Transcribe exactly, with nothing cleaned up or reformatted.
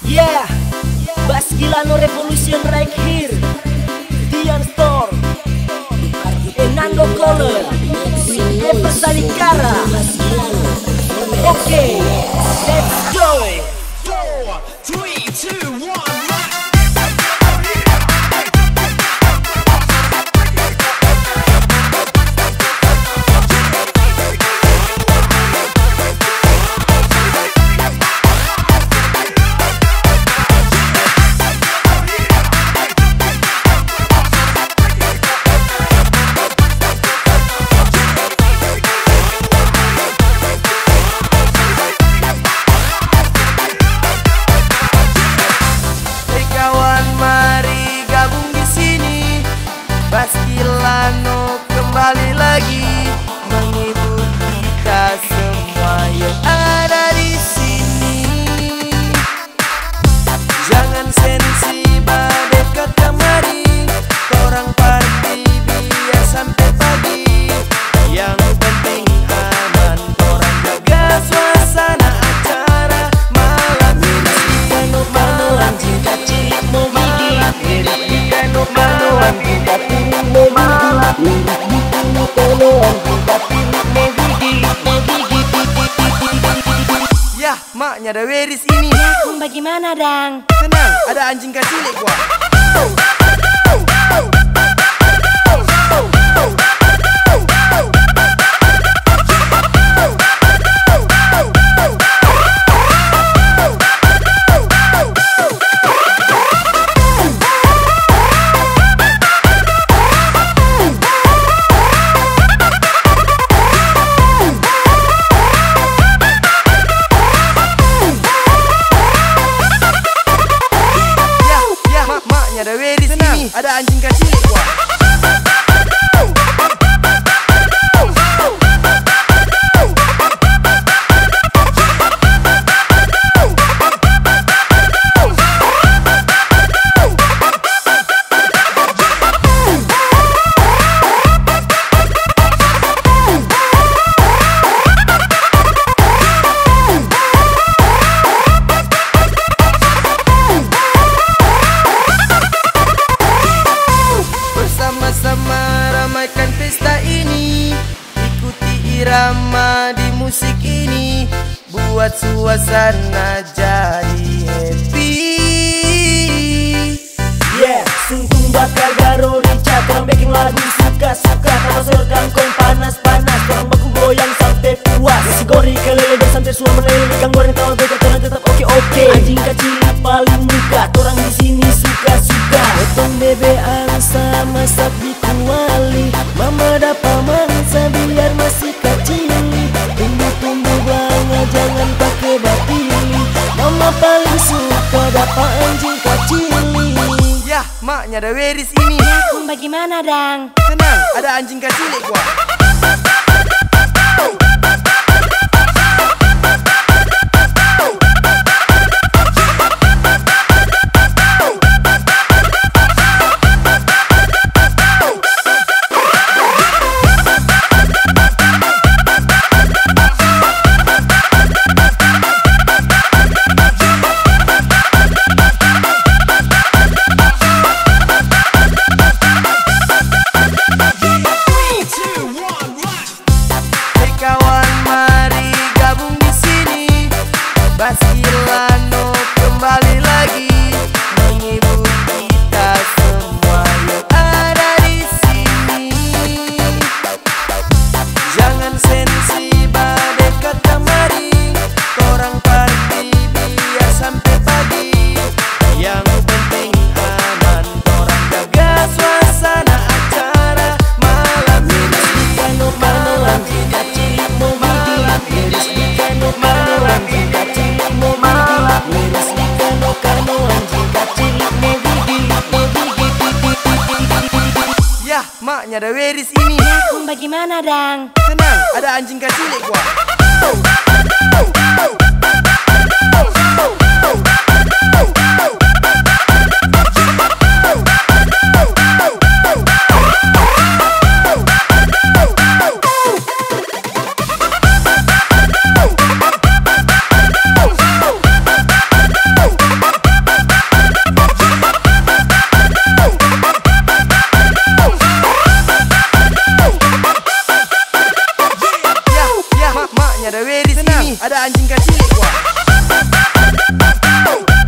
Yeah, Baskilano Revolution right here. Dian Store, Enando Color, Eva Salikara. Okay, let's go. Four, three, two, one. Baskilano kembali lagi menghibur kita semua yang ada di sini. Jangan sensi dekat kemari, orang party biar sampai pagi. Yang penting aman, orang jaga suasana acara malam ini. Malam cinta cilik mau gigi, malam cinta ya, maknya ada Weris ini. Bagaimana, Dang? Tenang, ada anjing kecil gua. Ada Weris ini, ada anjing kecil gua. Sama ramaikan pesta ini, ikuti irama di musik ini, buat suasana jadi happy. Yeah, sungguh bakal garo ricat, orang bikin lagu suka-suka, kalau sorkan kong panas-panas, orang baku goyang sampai puas. Si gori kelele dan santai semua meleleh, ikan goreng tawa beda, orang tetap oke-oke. Anjing kecil paling muka, orang di sini suka-suka. Potong bebe angsa masak di kuali, mama dapat mangsa biar masih kecil. Tumbuh-tumbuh banget jangan pakai batili, mama paling suka dapat anjing kecil. Ya, maknya ada Weris ini. Bagaimana, Dang? Tenang, ada anjing kecil gua. Baskilano kembali lagi menghibur kita semua yang ada di sini. Jangan sensi dekat kemari, orang party biar sampai pagi. Yang penting aman, orang jaga suasana acara malam ini. Malam cinta cilik mau gigi, malam cinta cilik. Ya, maknya ada Weris ini. Bagaimana, Dang? Tenang, ada anjing kecil gua. ada anjing kecil gua.